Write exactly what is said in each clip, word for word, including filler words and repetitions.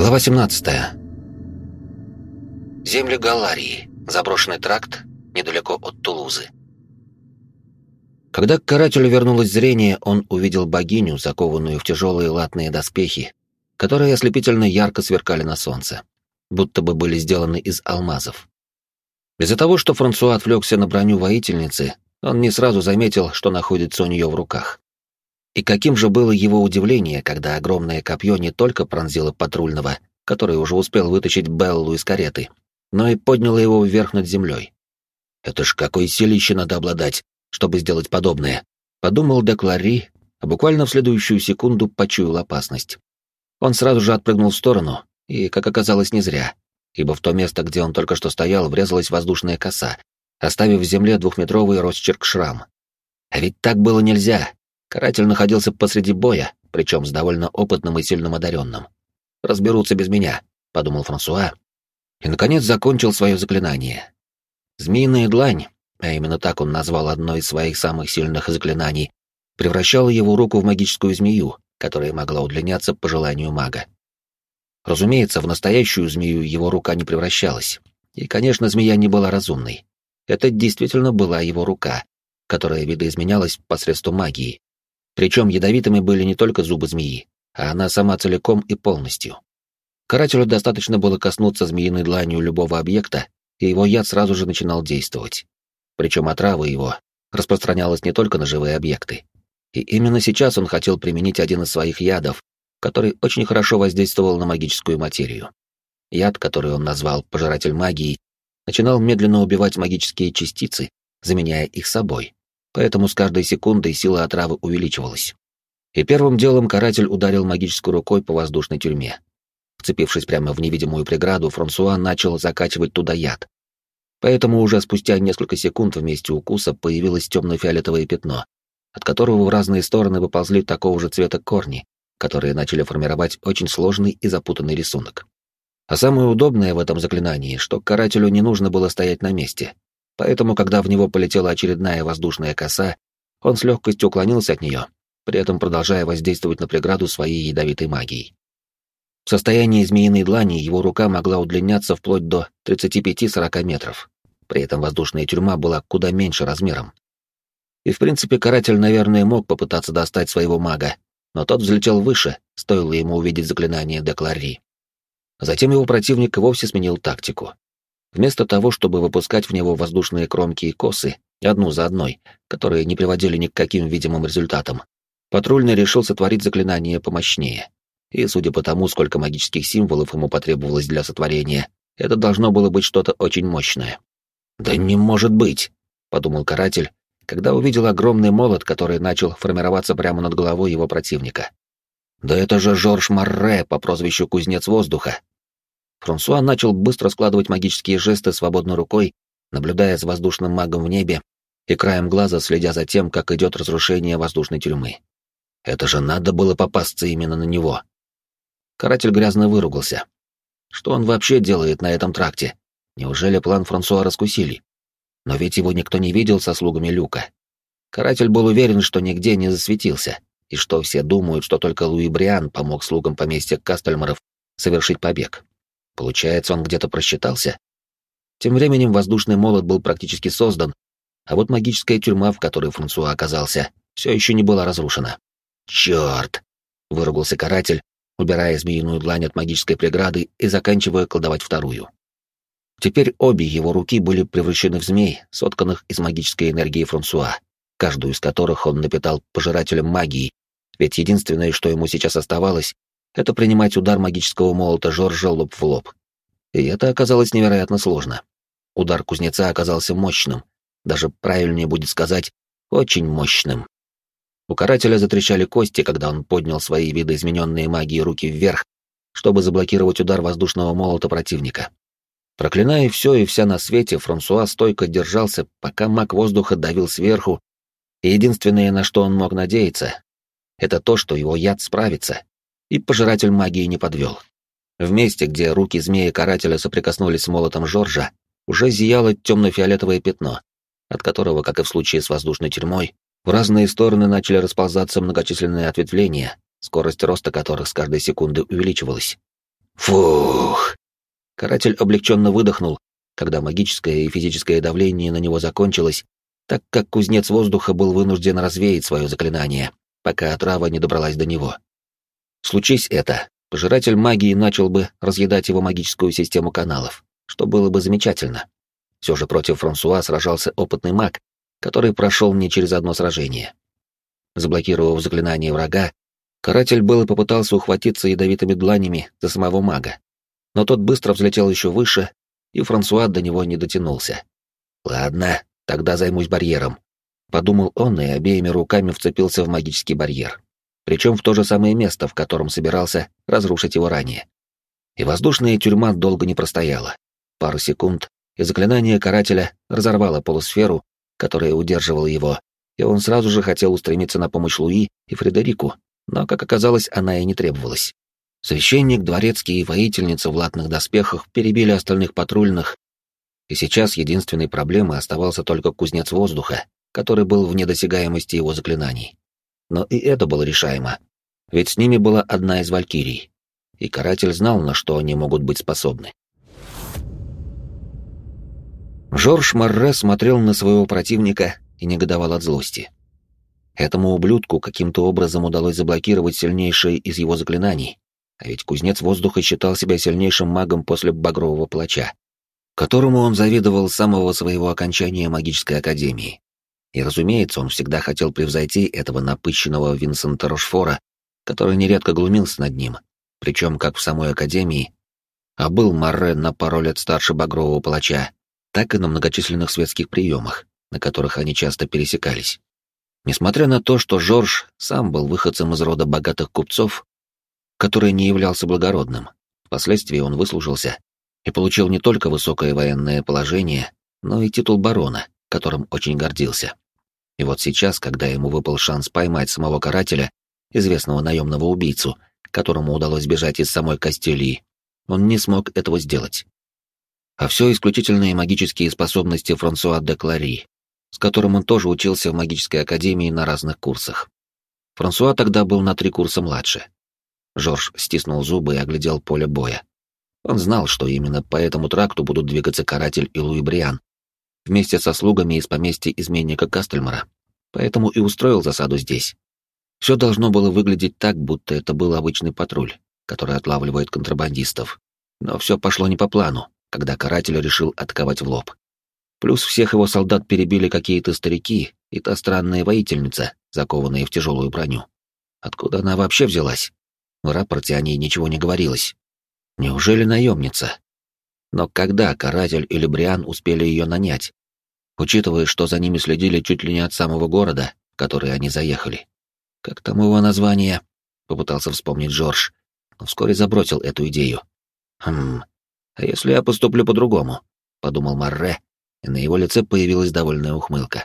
Глава семнадцатая. Земли Галарии. Заброшенный тракт недалеко от Тулузы. Когда к карателю вернулось зрение, он увидел богиню, закованную в тяжелые латные доспехи, которые ослепительно ярко сверкали на солнце, будто бы были сделаны из алмазов. Из-за того, что Франсуа отвлекся на броню воительницы, он не сразу заметил, что находится у нее в руках. И каким же было его удивление, когда огромное копье не только пронзило патрульного, который уже успел вытащить Беллу из кареты, но и подняло его вверх над землей. «Это ж какой силище надо обладать, чтобы сделать подобное», — подумал де Клари, а буквально в следующую секунду почуял опасность. Он сразу же отпрыгнул в сторону, и, как оказалось, не зря, ибо в то место, где он только что стоял, врезалась воздушная коса, оставив в земле двухметровый росчерк-шрам. А ведь так было нельзя. Каратель находился посреди боя, причем с довольно опытным и сильным одаренным. «Разберутся без меня», — подумал Франсуа, и, наконец, закончил свое заклинание. Змеиная длань, а именно так он назвал одно из своих самых сильных заклинаний, превращала его руку в магическую змею, которая могла удлиняться по желанию мага. Разумеется, в настоящую змею его рука не превращалась, и, конечно, змея не была разумной. Это действительно была его рука, которая видоизменялась посредством магии. Причем ядовитыми были не только зубы змеи, а она сама целиком и полностью. Карателю достаточно было коснуться змеиной дланью любого объекта, и его яд сразу же начинал действовать. Причем отрава его распространялась не только на живые объекты. И именно сейчас он хотел применить один из своих ядов, который очень хорошо воздействовал на магическую материю. Яд, который он назвал «пожиратель магии», начинал медленно убивать магические частицы, заменяя их собой. Поэтому с каждой секундой сила отравы увеличивалась. И первым делом каратель ударил магической рукой по воздушной тюрьме. Вцепившись прямо в невидимую преграду, Франсуа начал закачивать туда яд. Поэтому уже спустя несколько секунд в месте укуса появилось темно-фиолетовое пятно, от которого в разные стороны выползли такого же цвета корни, которые начали формировать очень сложный и запутанный рисунок. А самое удобное в этом заклинании, что карателю не нужно было стоять на месте. Поэтому, когда в него полетела очередная воздушная коса, он с легкостью уклонился от нее, при этом продолжая воздействовать на преграду своей ядовитой магией. В состоянии змеиной длани его рука могла удлиняться вплоть до тридцати пяти сорока метров. При этом воздушная тюрьма была куда меньше размером. И в принципе каратель, наверное, мог попытаться достать своего мага, но тот взлетел выше, стоило ему увидеть заклинание де Клари. Затем его противник вовсе сменил тактику. Вместо того, чтобы выпускать в него воздушные кромки и косы, одну за одной, которые не приводили ни к каким видимым результатам, патрульный решил сотворить заклинание помощнее. И, судя по тому, сколько магических символов ему потребовалось для сотворения, это должно было быть что-то очень мощное. «Да не может быть!» — подумал каратель, когда увидел огромный молот, который начал формироваться прямо над головой его противника. «Да это же Жорж Марре по прозвищу Кузнец Воздуха!» Франсуа начал быстро складывать магические жесты свободной рукой, наблюдая за воздушным магом в небе и краем глаза следя за тем, как идет разрушение воздушной тюрьмы. Это же надо было попасться именно на него. Каратель грязно выругался. Что он вообще делает на этом тракте? Неужели план Франсуа раскусили? Но ведь его никто не видел со слугами Люка. Каратель был уверен, что нигде не засветился, и что все думают, что только Луи Бриан помог слугам поместья Кастельмаров совершить побег. Получается, он где-то просчитался? Тем временем воздушный молот был практически создан, а вот магическая тюрьма, в которой Франсуа оказался, все еще не была разрушена. «Черт!» — выругался каратель, убирая змеиную длань от магической преграды и заканчивая колдовать вторую. Теперь обе его руки были превращены в змей, сотканных из магической энергии Франсуа, каждую из которых он напитал пожирателем магии, ведь единственное, что ему сейчас оставалось, это принимать удар магического молота Жоржа лоб в лоб. И это оказалось невероятно сложно. Удар кузнеца оказался мощным, даже правильнее будет сказать, очень мощным. У карателя затрещали кости, когда он поднял свои видоизмененные магией руки вверх, чтобы заблокировать удар воздушного молота противника. Проклиная все и вся на свете, Франсуа стойко держался, пока маг воздуха давил сверху, и единственное, на что он мог надеяться, это то, что его яд справится, и пожиратель магии не подвел. В месте, где руки змеи-карателя соприкоснулись с молотом Жоржа, уже зияло темно-фиолетовое пятно, от которого, как и в случае с воздушной тюрьмой, в разные стороны начали расползаться многочисленные ответвления, скорость роста которых с каждой секунды увеличивалась. Фух! Каратель облегченно выдохнул, когда магическое и физическое давление на него закончилось, так как кузнец воздуха был вынужден развеять свое заклинание, пока отрава не добралась до него. Случись это, пожиратель магии начал бы разъедать его магическую систему каналов, что было бы замечательно. Все же против Франсуа сражался опытный маг, который прошел не через одно сражение. Заблокировав заклинание врага, каратель было попытался ухватиться ядовитыми дланями за самого мага, но тот быстро взлетел еще выше, и Франсуа до него не дотянулся. «Ладно, тогда займусь барьером», — подумал он и обеими руками вцепился в магический барьер, причем в то же самое место, в котором собирался разрушить его ранее. И воздушная тюрьма долго не простояла. Пару секунд, и заклинание карателя разорвало полусферу, которая удерживала его, и он сразу же хотел устремиться на помощь Луи и Фредерику, но, как оказалось, она и не требовалась. Священник, дворецкий и воительница в латных доспехах перебили остальных патрульных, и сейчас единственной проблемой оставался только кузнец воздуха, который был вне досягаемости его заклинаний. Но и это было решаемо, ведь с ними была одна из валькирий, и каратель знал, на что они могут быть способны. Жорж Марре смотрел на своего противника и негодовал от злости. Этому ублюдку каким-то образом удалось заблокировать сильнейшее из его заклинаний, а ведь кузнец воздуха считал себя сильнейшим магом после Багрового Плача, которому он завидовал с самого своего окончания магической академии. И, разумеется, он всегда хотел превзойти этого напыщенного Винсента Рошфора, который нередко глумился над ним, причем как в самой академии, а был Марре на пару лет старше Багрового Палача, так и на многочисленных светских приемах, на которых они часто пересекались. Несмотря на то, что Жорж сам был выходцем из рода богатых купцов, который не являлся благородным, впоследствии он выслужился и получил не только высокое военное положение, но и титул барона, которым очень гордился. И вот сейчас, когда ему выпал шанс поймать самого карателя, известного наемного убийцу, которому удалось бежать из самой Кастилии, он не смог этого сделать. А все исключительные магические способности Франсуа де Клари, с которым он тоже учился в магической академии на разных курсах. Франсуа тогда был на три курса младше. Жорж стиснул зубы и оглядел поле боя. Он знал, что именно по этому тракту будут двигаться каратель и Луи Бриан, вместе со слугами из поместья изменника Кастельмара, поэтому и устроил засаду здесь. Все должно было выглядеть так, будто это был обычный патруль, который отлавливает контрабандистов. Но все пошло не по плану, когда каратель решил атаковать в лоб. Плюс всех его солдат перебили какие-то старики и та странная воительница, закованная в тяжелую броню. Откуда она вообще взялась? В рапорте о ней ничего не говорилось. Неужели наемница? Но когда каратель или Бриан успели ее нанять, учитывая, что за ними следили чуть ли не от самого города, в который они заехали? Как там его название? Попытался вспомнить Жорж, но вскоре забросил эту идею. Хм, а если я поступлю по-другому? Подумал Марре, и на его лице появилась довольная ухмылка.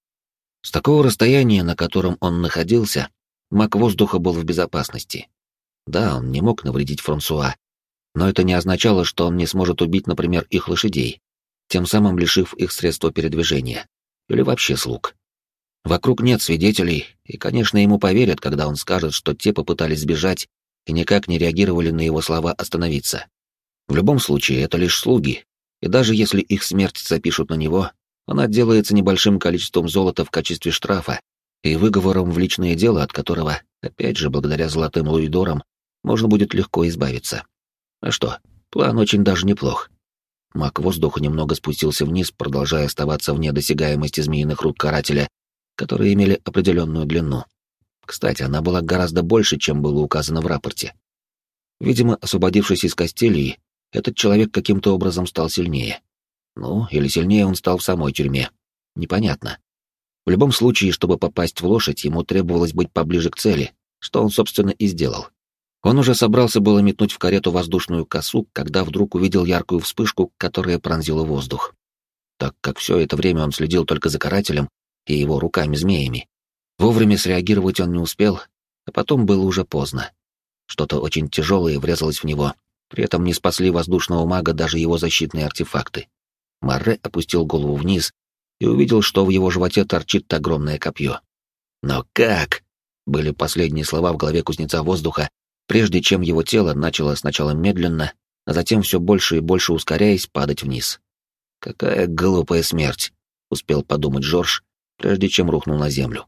С такого расстояния, на котором он находился, маг воздуха был в безопасности. Да, он не мог навредить Франсуа, но это не означало, что он не сможет убить, например, их лошадей, тем самым лишив их средства передвижения, или вообще слуг. Вокруг нет свидетелей, и, конечно, ему поверят, когда он скажет, что те попытались сбежать и никак не реагировали на его слова «остановиться». В любом случае, это лишь слуги, и даже если их смерть запишут на него, он отделается небольшим количеством золота в качестве штрафа и выговором в личное дело, от которого, опять же, благодаря золотым луидорам, можно будет легко избавиться. А что, план очень даже неплох. Маг воздуха немного спустился вниз, продолжая оставаться вне досягаемости змеиных рук карателя, которые имели определенную длину. Кстати, она была гораздо больше, чем было указано в рапорте. Видимо, освободившись из Кастилии, этот человек каким-то образом стал сильнее. Ну, или сильнее он стал в самой тюрьме. Непонятно. В любом случае, чтобы попасть в лошадь, ему требовалось быть поближе к цели, что он, собственно, и сделал. Он уже собрался было метнуть в карету воздушную косу, когда вдруг увидел яркую вспышку, которая пронзила воздух. Так как все это время он следил только за карателем и его руками-змеями, вовремя среагировать он не успел, а потом было уже поздно. Что-то очень тяжелое врезалось в него, при этом не спасли воздушного мага даже его защитные артефакты. Марре опустил голову вниз и увидел, что в его животе торчит огромное копье. «Но как?» — были последние слова в голове кузнеца воздуха, прежде чем его тело начало сначала медленно, а затем все больше и больше ускоряясь падать вниз. «Какая глупая смерть!» — успел подумать Жорж, прежде чем рухнул на землю.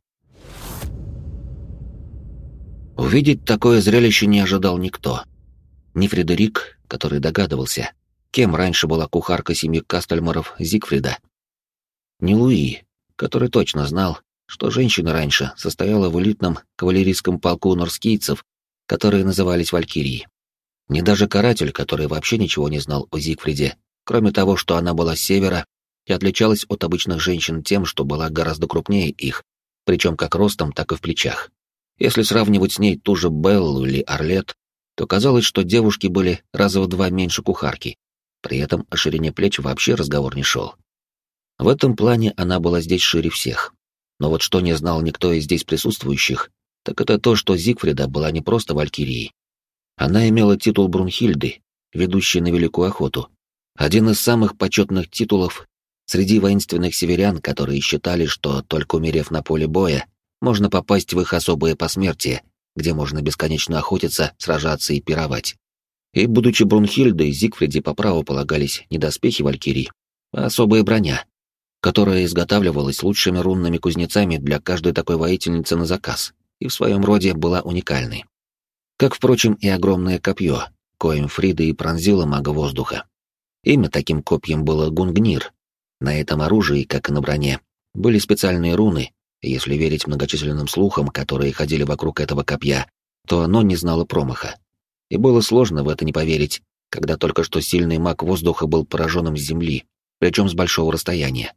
Увидеть такое зрелище не ожидал никто. Ни Фредерик, который догадывался, кем раньше была кухарка семьи Кастельмаров Зигфрида, ни Луи, который точно знал, что женщина раньше состояла в элитном кавалерийском полку норскийцев, которые назывались Валькирии. Ни даже каратель, который вообще ничего не знал о Зигфриде, кроме того, что она была с севера и отличалась от обычных женщин тем, что была гораздо крупнее их, причем как ростом, так и в плечах. Если сравнивать с ней ту же Беллу или Орлет, то казалось, что девушки были раза в два меньше кухарки. При этом о ширине плеч вообще разговор не шел. В этом плане она была здесь шире всех. Но вот что не знал никто из здесь присутствующих, так это то, что Зигфрида была не просто валькирией. Она имела титул Брунхильды, ведущей на Великую Охоту. Один из самых почетных титулов среди воинственных северян, которые считали, что, только умерев на поле боя, можно попасть в их особое посмертие, где можно бесконечно охотиться, сражаться и пировать. И, будучи Брунхильдой, Зигфриде по праву полагались не доспехи валькирий, а особая броня, которая изготавливалась лучшими рунными кузнецами для каждой такой воительницы на заказ, и в своем роде была уникальной. Как, впрочем, и огромное копье, коим Фрида и пронзила мага воздуха. Имя таким копьем было Гунгнир. На этом оружии, как и на броне, были специальные руны, и если верить многочисленным слухам, которые ходили вокруг этого копья, то оно не знало промаха. И было сложно в это не поверить, когда только что сильный маг воздуха был пораженным с земли, причем с большого расстояния.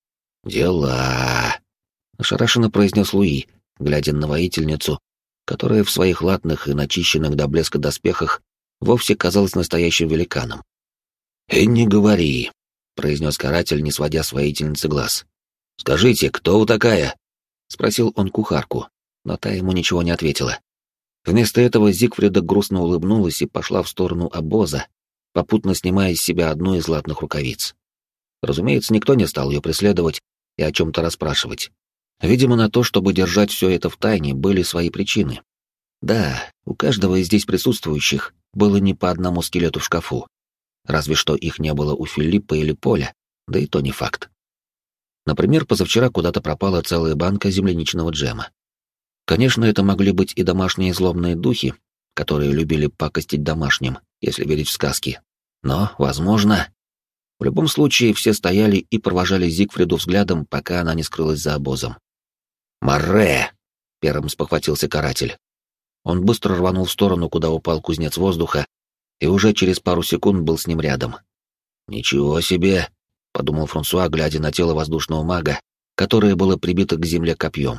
«Дела!» — ошарашенно произнес Луи, глядя на воительницу, которая в своих латных и начищенных до блеска доспехах вовсе казалась настоящим великаном. «И не говори», — произнес каратель, не сводя с воительницы глаз. «Скажите, кто вы такая?» — спросил он кухарку, но та ему ничего не ответила. Вместо этого Зигфрида грустно улыбнулась и пошла в сторону обоза, попутно снимая с себя одну из латных рукавиц. Разумеется, никто не стал ее преследовать и о чем-то расспрашивать. Видимо, на то, чтобы держать все это в тайне, были свои причины. Да, у каждого из здесь присутствующих было не по одному скелету в шкафу. Разве что их не было у Филиппа или Поля, да и то не факт. Например, позавчера куда-то пропала целая банка земляничного джема. Конечно, это могли быть и домашние злобные духи, которые любили пакостить домашним, если верить в сказки. Но, возможно... В любом случае, все стояли и провожали Зигфриду взглядом, пока она не скрылась за обозом. «Марре!» — первым спохватился каратель. Он быстро рванул в сторону, куда упал кузнец воздуха, и уже через пару секунд был с ним рядом. «Ничего себе!» — подумал Франсуа, глядя на тело воздушного мага, которое было прибито к земле копьем.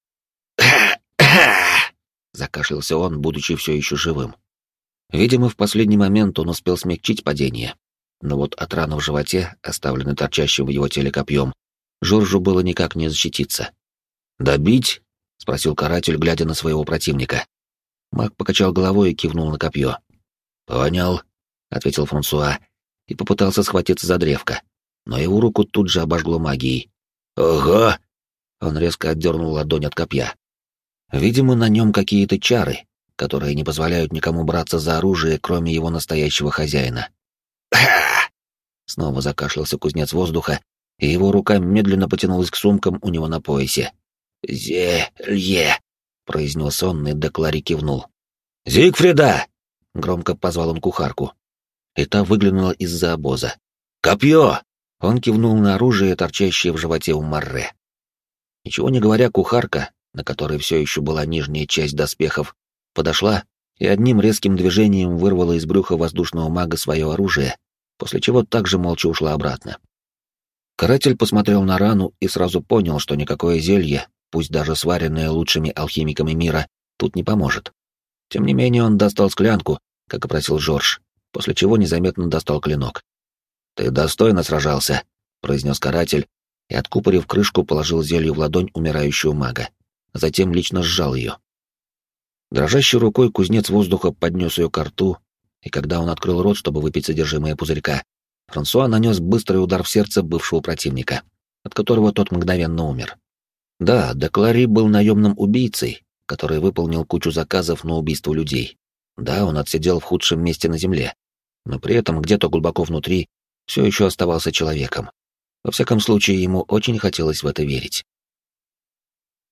Закашлялся он, будучи все еще живым. Видимо, в последний момент он успел смягчить падение, но вот от раны в животе, оставленной торчащим в его теле копьем, Жоржу было никак не защититься. «Добить?» — спросил каратель, глядя на своего противника. Маг покачал головой и кивнул на копье. «Понял», — ответил Франсуа и попытался схватиться за древко, но его руку тут же обожгло магией. «Ого!» — он резко отдернул ладонь от копья. Видимо, на нем какие-то чары, которые не позволяют никому браться за оружие, кроме его настоящего хозяина. Снова закашлялся кузнец воздуха, и его рука медленно потянулась к сумкам у него на поясе. «Зелье!» — произнес он, и Деклари кивнул. «Зигфрида!» — громко позвал он кухарку. И та выглянула из-за обоза. «Копье!» — он кивнул на оружие, торчащее в животе у Марре. Ничего не говоря, кухарка, на которой все еще была нижняя часть доспехов, подошла и одним резким движением вырвала из брюха воздушного мага свое оружие, после чего также молча ушла обратно. Каратель посмотрел на рану и сразу понял, что никакое зелье, пусть даже сваренное лучшими алхимиками мира, тут не поможет. Тем не менее он достал склянку, как и просил Жорж, после чего незаметно достал клинок. «Ты достойно сражался», — произнес каратель, и, откупорив крышку, положил зелье в ладонь умирающего мага, затем лично сжал ее. Дрожащей рукой кузнец воздуха поднес ее ко рту, и когда он открыл рот, чтобы выпить содержимое пузырька, Франсуа нанес быстрый удар в сердце бывшего противника, от которого тот мгновенно умер. Да, Деклари был наемным убийцей, который выполнил кучу заказов на убийство людей. Да, он отсидел в худшем месте на Земле, но при этом где-то глубоко внутри все еще оставался человеком. Во всяком случае, ему очень хотелось в это верить.